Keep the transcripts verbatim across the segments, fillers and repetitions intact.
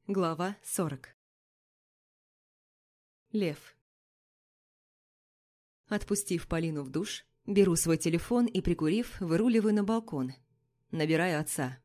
Глава сорок. Лев. Отпустив Полину в душ, беру свой телефон и, прикурив, выруливаю на балкон. Набираю отца.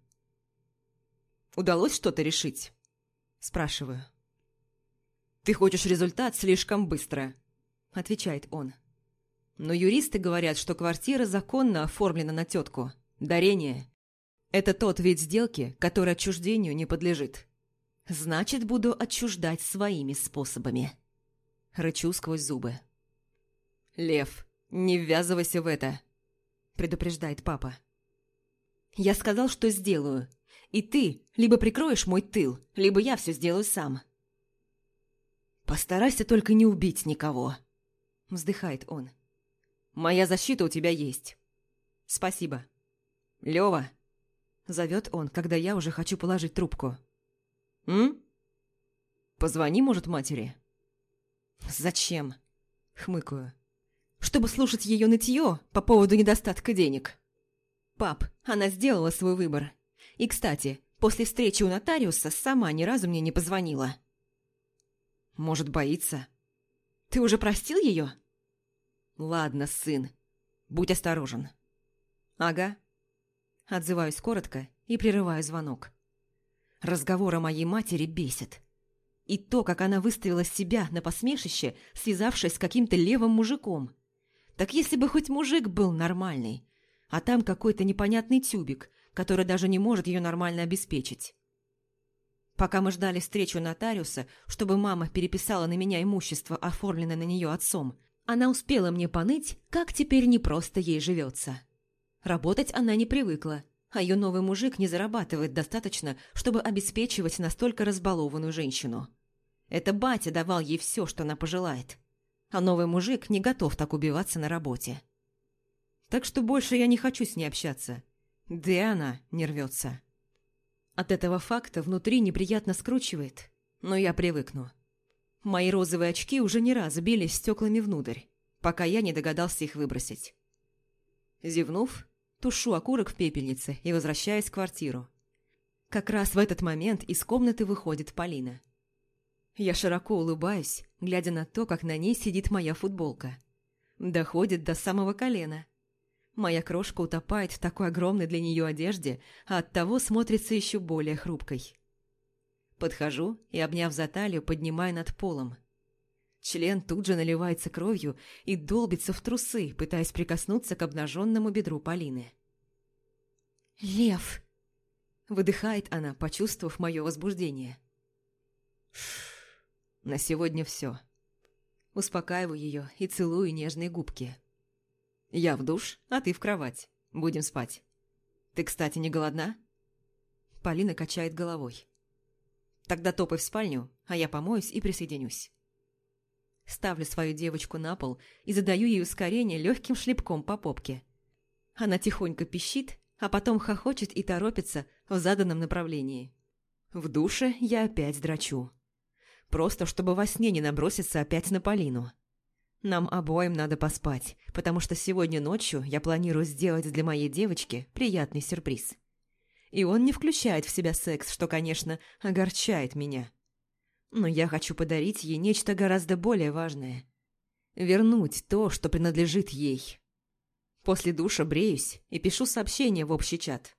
«Удалось что-то решить?» Спрашиваю. «Ты хочешь результат слишком быстро», – отвечает он. «Но юристы говорят, что квартира законно оформлена на тетку. Дарение – это тот вид сделки, который отчуждению не подлежит. Значит, буду отчуждать своими способами». Рычу сквозь зубы. «Лев, не ввязывайся в это», – предупреждает папа. «Я сказал, что сделаю. И ты либо прикроешь мой тыл, либо я все сделаю сам». «Постарайся только не убить никого», – вздыхает он. «Моя защита у тебя есть». «Спасибо». «Лёва», – зовет он, когда я уже хочу положить трубку. «М? Позвони, может, матери?» «Зачем?» – хмыкаю. «Чтобы слушать ее нытье по поводу недостатка денег». «Пап, она сделала свой выбор. И, кстати, после встречи у нотариуса сама ни разу мне не позвонила». «Может, боится?» «Ты уже простил ее?» «Ладно, сын, будь осторожен». «Ага». Отзываюсь коротко и прерываю звонок. Разговор о моей матери бесит. И то, как она выставила себя на посмешище, связавшись с каким-то левым мужиком. Так если бы хоть мужик был нормальный, а там какой-то непонятный тюбик, который даже не может ее нормально обеспечить. Пока мы ждали встречу нотариуса, чтобы мама переписала на меня имущество, оформленное на нее отцом, она успела мне поныть, как теперь непросто ей живется. Работать она не привыкла, а ее новый мужик не зарабатывает достаточно, чтобы обеспечивать настолько разбалованную женщину. Это батя давал ей все, что она пожелает, а новый мужик не готов так убиваться на работе. Так что больше я не хочу с ней общаться, да и она не рвется. От этого факта внутри неприятно скручивает, но я привыкну. Мои розовые очки уже не раз бились стеклами внутрь, пока я не догадался их выбросить. Зевнув, тушу окурок в пепельнице и возвращаюсь в квартиру. Как раз в этот момент из комнаты выходит Полина. Я широко улыбаюсь, глядя на то, как на ней сидит моя футболка. Доходит до самого колена. Моя крошка утопает в такой огромной для нее одежде, а оттого смотрится еще более хрупкой. Подхожу и, обняв за талию, поднимаю над полом. Член тут же наливается кровью и долбится в трусы, пытаясь прикоснуться к обнаженному бедру Полины. «Лев!» – выдыхает она, почувствовав мое возбуждение. «На сегодня все». Успокаиваю ее и целую нежные губки. «Я в душ, а ты в кровать. Будем спать. Ты, кстати, не голодна?» Полина качает головой. «Тогда топай в спальню, а я помоюсь и присоединюсь». Ставлю свою девочку на пол и задаю ей ускорение легким шлепком по попке. Она тихонько пищит, а потом хохочет и торопится в заданном направлении. В душе я опять драчу. Просто чтобы во сне не наброситься опять на Полину. Нам обоим надо поспать, потому что сегодня ночью я планирую сделать для моей девочки приятный сюрприз. И он не включает в себя секс, что, конечно, огорчает меня. Но я хочу подарить ей нечто гораздо более важное. Вернуть то, что принадлежит ей. После душа бреюсь и пишу сообщение в общий чат.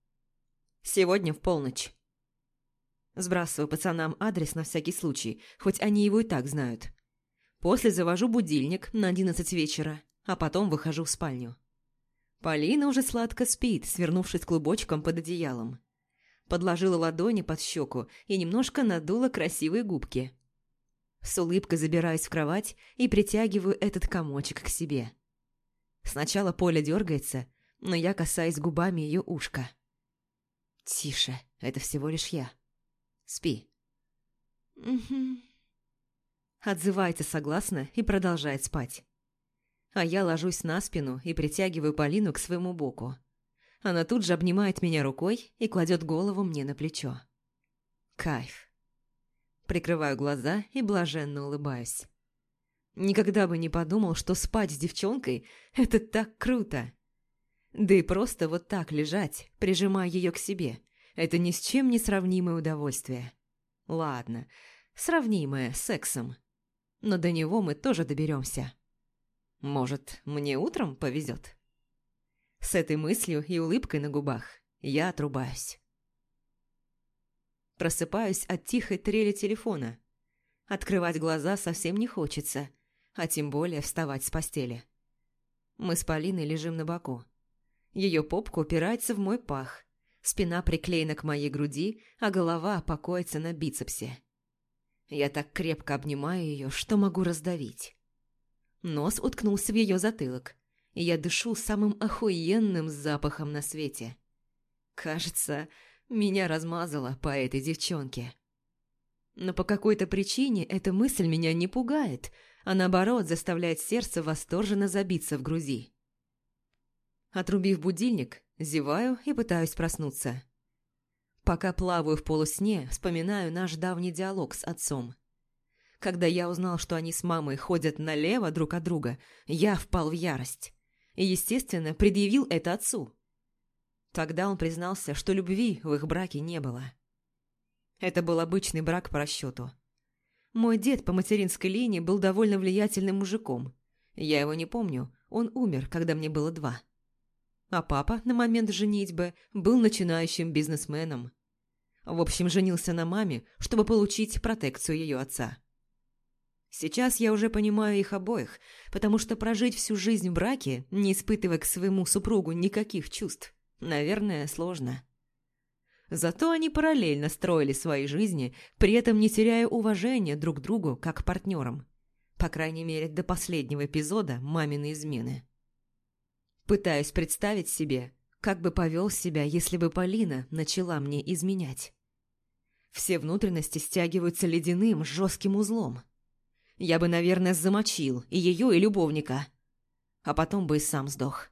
«Сегодня в полночь». Сбрасываю пацанам адрес на всякий случай, хоть они его и так знают. После завожу будильник на одиннадцать вечера, а потом выхожу в спальню. Полина уже сладко спит, свернувшись клубочком под одеялом. Подложила ладони под щеку и немножко надула красивые губки. С улыбкой забираюсь в кровать и притягиваю этот комочек к себе. Сначала Поля дергается, но я касаюсь губами ее ушка. «Тише, это всего лишь я. Спи». «Угу». Отзывается согласно и продолжает спать. А я ложусь на спину и притягиваю Полину к своему боку. Она тут же обнимает меня рукой и кладет голову мне на плечо. Кайф. Прикрываю глаза и блаженно улыбаюсь. Никогда бы не подумал, что спать с девчонкой – это так круто. Да и просто вот так лежать, прижимая ее к себе – это ни с чем не сравнимое удовольствие. ладно, сравнимое с сексом. Но до него мы тоже доберемся. Может, мне утром повезет? С этой мыслью и улыбкой на губах я отрубаюсь. Просыпаюсь от тихой трели телефона. Открывать глаза совсем не хочется, а тем более вставать с постели. Мы с Полиной лежим на боку. Ее попка упирается в мой пах, спина приклеена к моей груди, а голова покоится на бицепсе. Я так крепко обнимаю ее, что могу раздавить. Нос уткнулся в ее затылок, и я дышу самым охуенным запахом на свете. Кажется, меня размазало по этой девчонке. Но по какой-то причине эта мысль меня не пугает, а наоборот заставляет сердце восторженно забиться в груди. Отрубив будильник, зеваю и пытаюсь проснуться. Пока плаваю в полусне, вспоминаю наш давний диалог с отцом. Когда я узнал, что они с мамой ходят налево друг от друга, я впал в ярость. И, естественно, предъявил это отцу. Тогда он признался, что любви в их браке не было. Это был обычный брак по расчету. Мой дед по материнской линии был довольно влиятельным мужиком. Я его не помню, он умер, когда мне было два. А папа на момент женитьбы был начинающим бизнесменом. В общем, женился на маме, чтобы получить протекцию ее отца. Сейчас я уже понимаю их обоих, потому что прожить всю жизнь в браке, не испытывая к своему супругу никаких чувств, наверное, сложно. Зато они параллельно строили свои жизни, при этом не теряя уважения друг к другу как к партнерам. По крайней мере, до последнего эпизода маминой измены. Пытаюсь представить себе, как бы повел себя, если бы Полина начала мне изменять. Все внутренности стягиваются ледяным, жестким узлом. Я бы, наверное, замочил и ее, и любовника, а потом бы и сам сдох.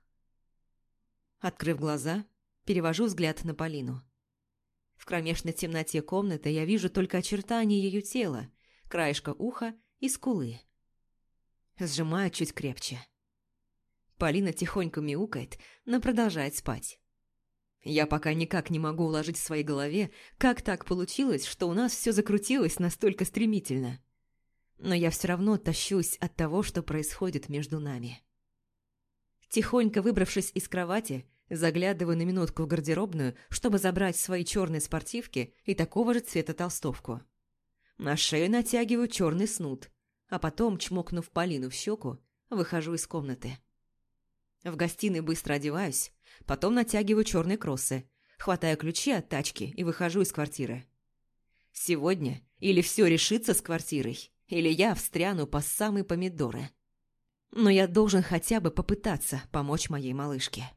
Открыв глаза, перевожу взгляд на Полину. В кромешной темноте комнаты я вижу только очертания ее тела, краешка уха и скулы. Сжимаю чуть крепче. Полина тихонько мяукает, но продолжает спать. Я пока никак не могу уложить в своей голове, как так получилось, что у нас все закрутилось настолько стремительно. Но я все равно тащусь от того, что происходит между нами. Тихонько выбравшись из кровати, заглядываю на минутку в гардеробную, чтобы забрать свои черные спортивки и такого же цвета толстовку. На шею натягиваю черный снуд, а потом, чмокнув Полину в щеку, выхожу из комнаты. В гостиной быстро одеваюсь, потом натягиваю черные кроссы, хватаю ключи от тачки и выхожу из квартиры. Сегодня или все решится с квартирой, или я встряну по самые помидоры. Но я должен хотя бы попытаться помочь моей малышке.